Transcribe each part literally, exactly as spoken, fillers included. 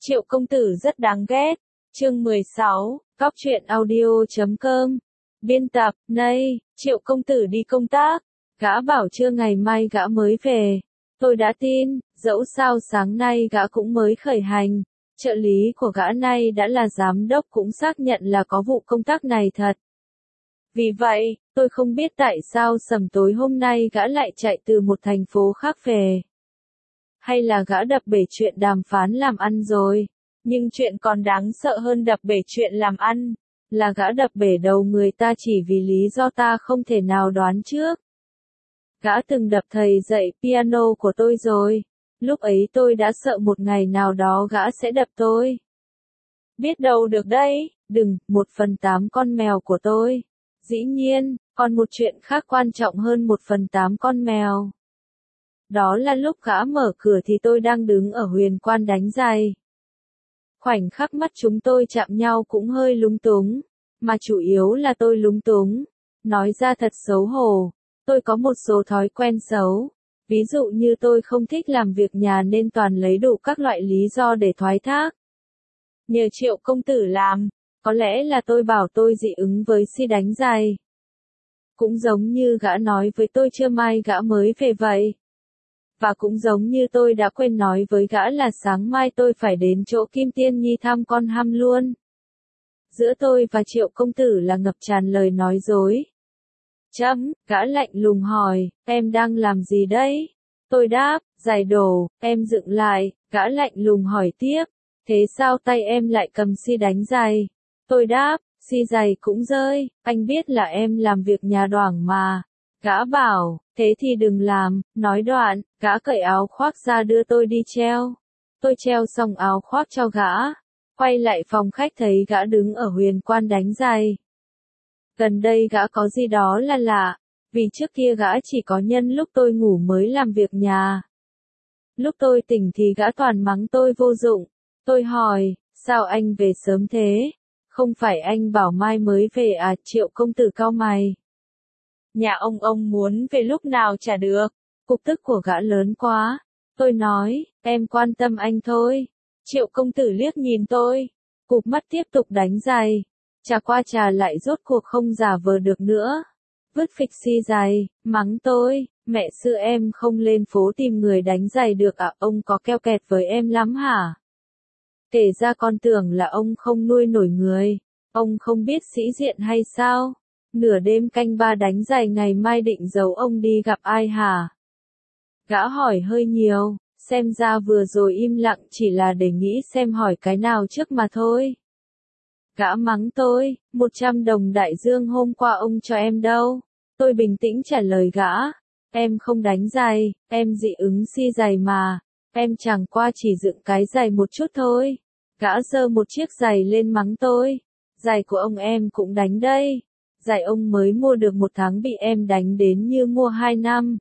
Triệu công tử rất đáng ghét. Chương mười sáu, Cóc truyện audio chấm com. Biên tập, nay, Triệu công tử đi công tác. Gã bảo trưa ngày mai gã mới về. Tôi đã tin, dẫu sao sáng nay gã cũng mới khởi hành. Trợ lý của gã nay đã là giám đốc cũng xác nhận là có vụ công tác này thật. Vì vậy, tôi không biết tại sao sầm tối hôm nay gã lại chạy từ một thành phố khác về. Hay là gã đập bể chuyện đàm phán làm ăn rồi. Nhưng chuyện còn đáng sợ hơn đập bể chuyện làm ăn, là gã đập bể đầu người ta chỉ vì lý do ta không thể nào đoán trước. Gã từng đập thầy dạy piano của tôi rồi. Lúc ấy tôi đã sợ một ngày nào đó gã sẽ đập tôi. Biết đâu được đấy, đừng, một phần tám con mèo của tôi. Dĩ nhiên, còn một chuyện khác quan trọng hơn một phần tám con mèo. Đó là lúc gã mở cửa thì tôi đang đứng ở huyền quan đánh giày. Khoảnh khắc mắt chúng tôi chạm nhau cũng hơi lúng túng, mà chủ yếu là tôi lúng túng. Nói ra thật xấu hổ, tôi có một số thói quen xấu. Ví dụ như tôi không thích làm việc nhà nên toàn lấy đủ các loại lý do để thoái thác. Nhờ Triệu công tử làm, có lẽ là tôi bảo tôi dị ứng với si đánh giày. Cũng giống như gã nói với tôi trưa mai gã mới về vậy. Và cũng giống như tôi đã quên nói với gã là sáng mai tôi phải đến chỗ Kim Tiên Nhi thăm con Hăm luôn. Giữa tôi và Triệu công tử là ngập tràn lời nói dối. Chấm, gã lạnh lùng hỏi, em đang làm gì đấy? Tôi đáp, giày đổ, em dựng lại, gã lạnh lùng hỏi tiếp, thế sao tay em lại cầm si đánh giày? Tôi đáp, si giày cũng rơi, anh biết là em làm việc nhà đoảng mà. Gã bảo, thế thì đừng làm, nói đoạn, gã cởi áo khoác ra đưa tôi đi treo. Tôi treo xong áo khoác cho gã, quay lại phòng khách thấy gã đứng ở huyền quan đánh giày. Gần đây gã có gì đó là lạ, vì trước kia gã chỉ có nhân lúc tôi ngủ mới làm việc nhà. Lúc tôi tỉnh thì gã toàn mắng tôi vô dụng. Tôi hỏi, sao anh về sớm thế? Không phải anh bảo mai mới về à? Triệu công tử cau mày. Nhà ông ông muốn về lúc nào chả được. Cục tức của gã lớn quá. Tôi nói, em quan tâm anh thôi. Triệu công tử liếc nhìn tôi, cụp mắt tiếp tục đánh giày. Trà qua trà lại rốt cuộc không giả vờ được nữa. Vứt phịch si giày, mắng tôi, mẹ xưa em không lên phố tìm người đánh giày được à? Ông có keo kẹt với em lắm hả? Kể ra con tưởng là ông không nuôi nổi người. Ông không biết sĩ diện hay sao? Nửa đêm canh ba đánh giày ngày mai định giấu ông đi gặp ai hả? Gã hỏi hơi nhiều, xem ra vừa rồi im lặng chỉ là để nghĩ xem hỏi cái nào trước mà thôi. Gã mắng tôi, một trăm đồng đại dương hôm qua ông cho em đâu? Tôi bình tĩnh trả lời gã, em không đánh giày, em dị ứng si giày mà, em chẳng qua chỉ dựng cái giày một chút thôi. Gã giơ một chiếc giày lên mắng tôi, giày của ông em cũng đánh đây. Giày ông mới mua được một tháng bị em đánh đến như mua hai năm.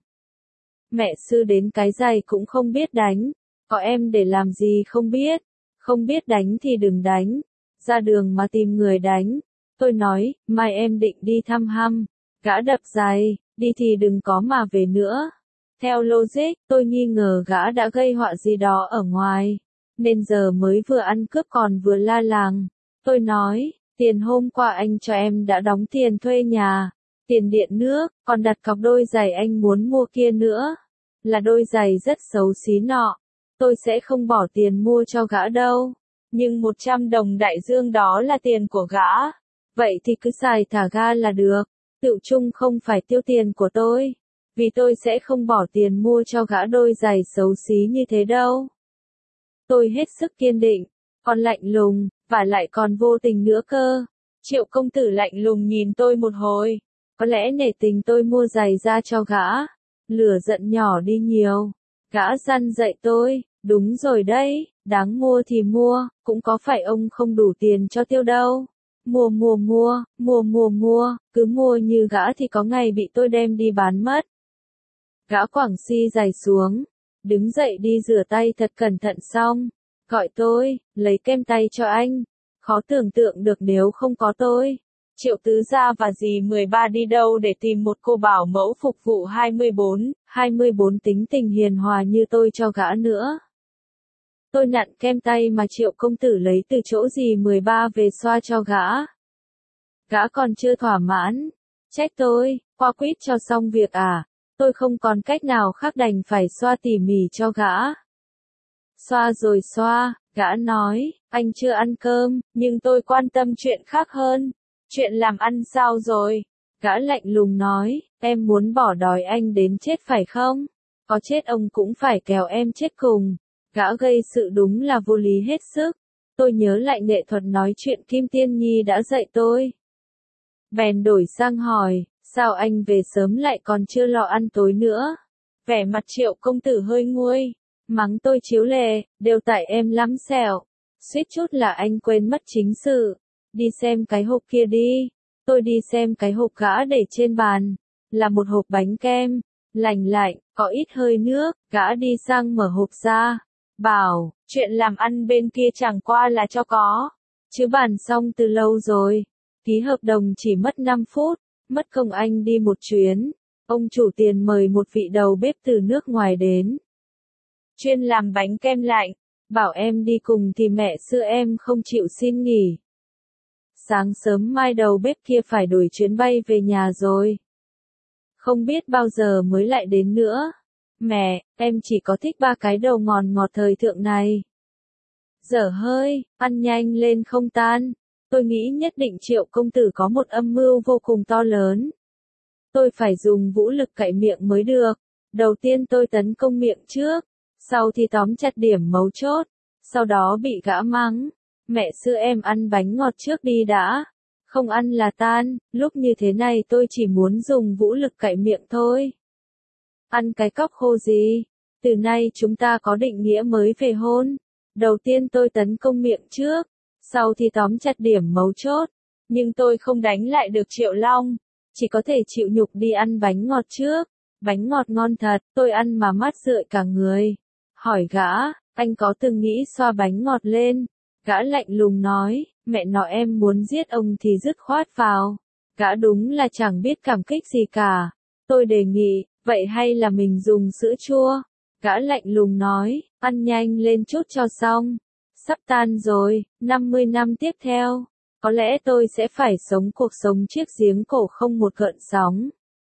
Mẹ sư đến cái giày cũng không biết đánh, có em để làm gì không biết, không biết đánh thì đừng đánh, ra đường mà tìm người đánh. Tôi nói, mai em định đi thăm Hăm, gã đập giày, đi thì đừng có mà về nữa. Theo logic, tôi nghi ngờ gã đã gây họa gì đó ở ngoài, nên giờ mới vừa ăn cướp còn vừa la làng. Tôi nói, tiền hôm qua anh cho em đã đóng tiền thuê nhà, tiền điện nước, còn đặt cọc đôi giày anh muốn mua kia nữa. Là đôi giày rất xấu xí nọ. Tôi sẽ không bỏ tiền mua cho gã đâu. Nhưng một trăm đồng đại dương đó là tiền của gã. Vậy thì cứ xài thả ga là được. Tự chung không phải tiêu tiền của tôi. Vì tôi sẽ không bỏ tiền mua cho gã đôi giày xấu xí như thế đâu. Tôi hết sức kiên định, còn lạnh lùng, và lại còn vô tình nữa cơ. Triệu công tử lạnh lùng nhìn tôi một hồi. Có lẽ nể tình tôi mua giày ra cho gã. Lửa giận nhỏ đi nhiều. Gã răn dạy tôi, đúng rồi đấy, đáng mua thì mua, cũng có phải ông không đủ tiền cho tiêu đâu. Mua mua mua, mua mua mua, cứ mua như gã thì có ngày bị tôi đem đi bán mất. Gã quẳng si giày xuống, đứng dậy đi rửa tay thật cẩn thận xong, gọi tôi, lấy kem tay cho anh. Khó tưởng tượng được nếu không có tôi. Triệu tứ gia và dì mười ba đi đâu để tìm một cô bảo mẫu phục vụ hai mươi bốn, hai mươi bốn tính tình hiền hòa như tôi cho gã nữa. Tôi nặn kem tay mà Triệu công tử lấy từ chỗ gì mười ba về xoa cho gã. Gã còn chưa thỏa mãn, trách tôi, khoa quýt cho xong việc à, tôi không còn cách nào khác đành phải xoa tỉ mỉ cho gã. Xoa rồi xoa, gã nói, anh chưa ăn cơm, nhưng tôi quan tâm chuyện khác hơn. Chuyện làm ăn sao rồi? Gã lạnh lùng nói, em muốn bỏ đói anh đến chết phải không? Có chết ông cũng phải kéo em chết cùng. Gã gây sự đúng là vô lý hết sức. Tôi nhớ lại nghệ thuật nói chuyện Kim Tiên Nhi đã dạy tôi. Bèn đổi sang hỏi, sao anh về sớm lại còn chưa lo ăn tối nữa? Vẻ mặt Triệu công tử hơi nguôi, mắng tôi chiếu lệ, đều tại em lắm xẻo. Suýt chút là anh quên mất chính sự. Đi xem cái hộp kia đi. Tôi đi xem cái hộp gã để trên bàn. Là một hộp bánh kem. Lành lạnh, có ít hơi nước. Gã đi sang mở hộp ra. Bảo, chuyện làm ăn bên kia chẳng qua là cho có. Chứ bàn xong từ lâu rồi. Ký hợp đồng chỉ mất năm phút. Mất công anh đi một chuyến. Ông chủ tiền mời một vị đầu bếp từ nước ngoài đến. Chuyên làm bánh kem lạnh. Bảo em đi cùng thì mẹ xưa em không chịu xin nghỉ. Sáng sớm mai đầu bếp kia phải đổi chuyến bay về nhà rồi. Không biết bao giờ mới lại đến nữa. Mẹ, em chỉ có thích ba cái đầu ngọt ngọt thời thượng này. Dở hơi, ăn nhanh lên không tan. Tôi nghĩ nhất định Triệu công tử có một âm mưu vô cùng to lớn. Tôi phải dùng vũ lực cạy miệng mới được. Đầu tiên tôi tấn công miệng trước. Sau thì tóm chặt điểm mấu chốt. Sau đó bị gã mắng. Mẹ xưa em ăn bánh ngọt trước đi đã. Không ăn là tan. Lúc như thế này tôi chỉ muốn dùng vũ lực cạy miệng thôi. Ăn cái cóc khô gì? Từ nay chúng ta có định nghĩa mới về hôn. Đầu tiên tôi tấn công miệng trước. Sau thì tóm chặt điểm mấu chốt. Nhưng tôi không đánh lại được Triệu Long. Chỉ có thể chịu nhục đi ăn bánh ngọt trước. Bánh ngọt ngon thật, tôi ăn mà mắt rượi cả người. Hỏi gã, anh có từng nghĩ xoa bánh ngọt lên? Gã lạnh lùng nói, mẹ nó em muốn giết ông thì dứt khoát vào. Gã đúng là chẳng biết cảm kích gì cả. Tôi đề nghị, vậy hay là mình dùng sữa chua? Gã lạnh lùng nói, ăn nhanh lên chút cho xong. Sắp tan rồi, năm mươi năm tiếp theo. Có lẽ tôi sẽ phải sống cuộc sống chiếc giếng cổ không một gợn sóng.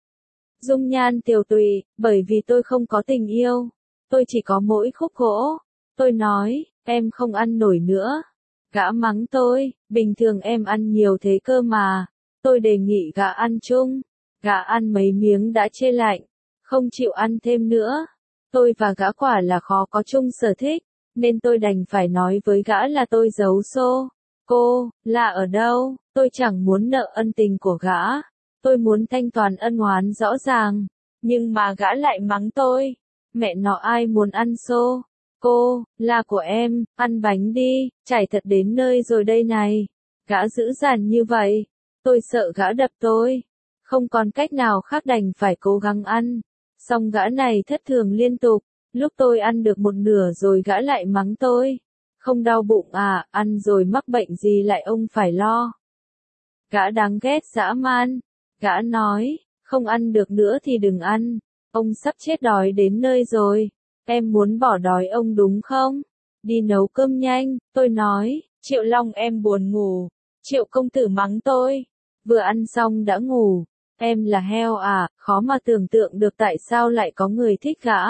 Dung nhan tiều tụy, bởi vì tôi không có tình yêu. Tôi chỉ có mỗi khúc gỗ. Tôi nói, em không ăn nổi nữa. Gã mắng tôi, bình thường em ăn nhiều thế cơ mà. Tôi đề nghị gã ăn chung. Gã ăn mấy miếng đã chê lạnh. Không chịu ăn thêm nữa. Tôi và gã quả là khó có chung sở thích. Nên tôi đành phải nói với gã là tôi giấu xô. Cô, là ở đâu? Tôi chẳng muốn nợ ân tình của gã. Tôi muốn thanh toán ân oán rõ ràng. Nhưng mà gã lại mắng tôi. Mẹ nó ai muốn ăn xô? Cô, là của em, ăn bánh đi, chảy thật đến nơi rồi đây này. Gã dữ dằn như vậy. Tôi sợ gã đập tôi. Không còn cách nào khác đành phải cố gắng ăn. Xong gã này thất thường liên tục. Lúc tôi ăn được một nửa rồi gã lại mắng tôi. Không đau bụng à, ăn rồi mắc bệnh gì lại ông phải lo. Gã đáng ghét dã man. Gã nói, không ăn được nữa thì đừng ăn. Ông sắp chết đói đến nơi rồi. Em muốn bỏ đói ông đúng không? Đi nấu cơm nhanh, tôi nói. Triệu Long em buồn ngủ. Triệu công tử mắng tôi. Vừa ăn xong đã ngủ. Em là heo à, khó mà tưởng tượng được tại sao lại có người thích gã.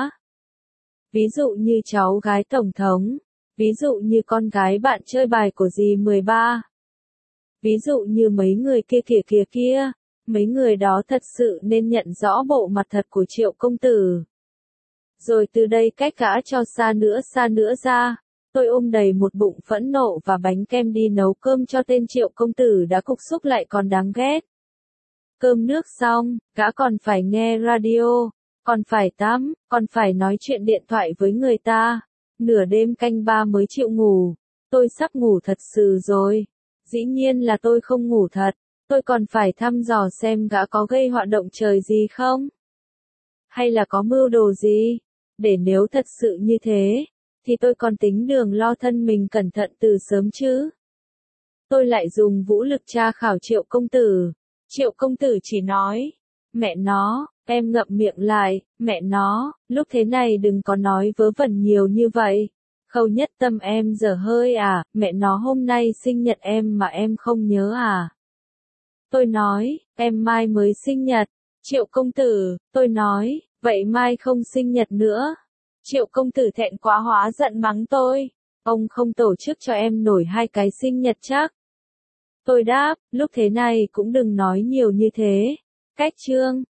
Ví dụ như cháu gái tổng thống. Ví dụ như con gái bạn chơi bài của dì mười ba. Ví dụ như mấy người kia kìa kìa kia. Mấy người đó thật sự nên nhận rõ bộ mặt thật của Triệu công tử. Rồi từ đây cách gã cho xa nữa xa nữa ra. Tôi ôm đầy một bụng phẫn nộ và bánh kem đi nấu cơm cho tên Triệu công tử đã cục xúc lại còn đáng ghét. Cơm nước xong, gã còn phải nghe radio, còn phải tắm, còn phải nói chuyện điện thoại với người ta. Nửa đêm canh ba mới chịu ngủ. Tôi sắp ngủ thật sự rồi. Dĩ nhiên là tôi không ngủ thật. Tôi còn phải thăm dò xem gã có gây họa động trời gì không? Hay là có mưu đồ gì? Để nếu thật sự như thế, thì tôi còn tính đường lo thân mình cẩn thận từ sớm chứ. Tôi lại dùng vũ lực tra khảo Triệu công tử. Triệu công tử chỉ nói, mẹ nó, em ngậm miệng lại, mẹ nó, lúc thế này đừng có nói vớ vẩn nhiều như vậy. Khâu Nhất Tâm em dở hơi à, mẹ nó hôm nay sinh nhật em mà em không nhớ à. Tôi nói, em mai mới sinh nhật. Triệu công tử, tôi nói, vậy mai không sinh nhật nữa. Triệu công tử thẹn quá hóa giận mắng tôi. Ông không tổ chức cho em nổi hai cái sinh nhật chắc. Tôi đáp, lúc thế này cũng đừng nói nhiều như thế. Cách chương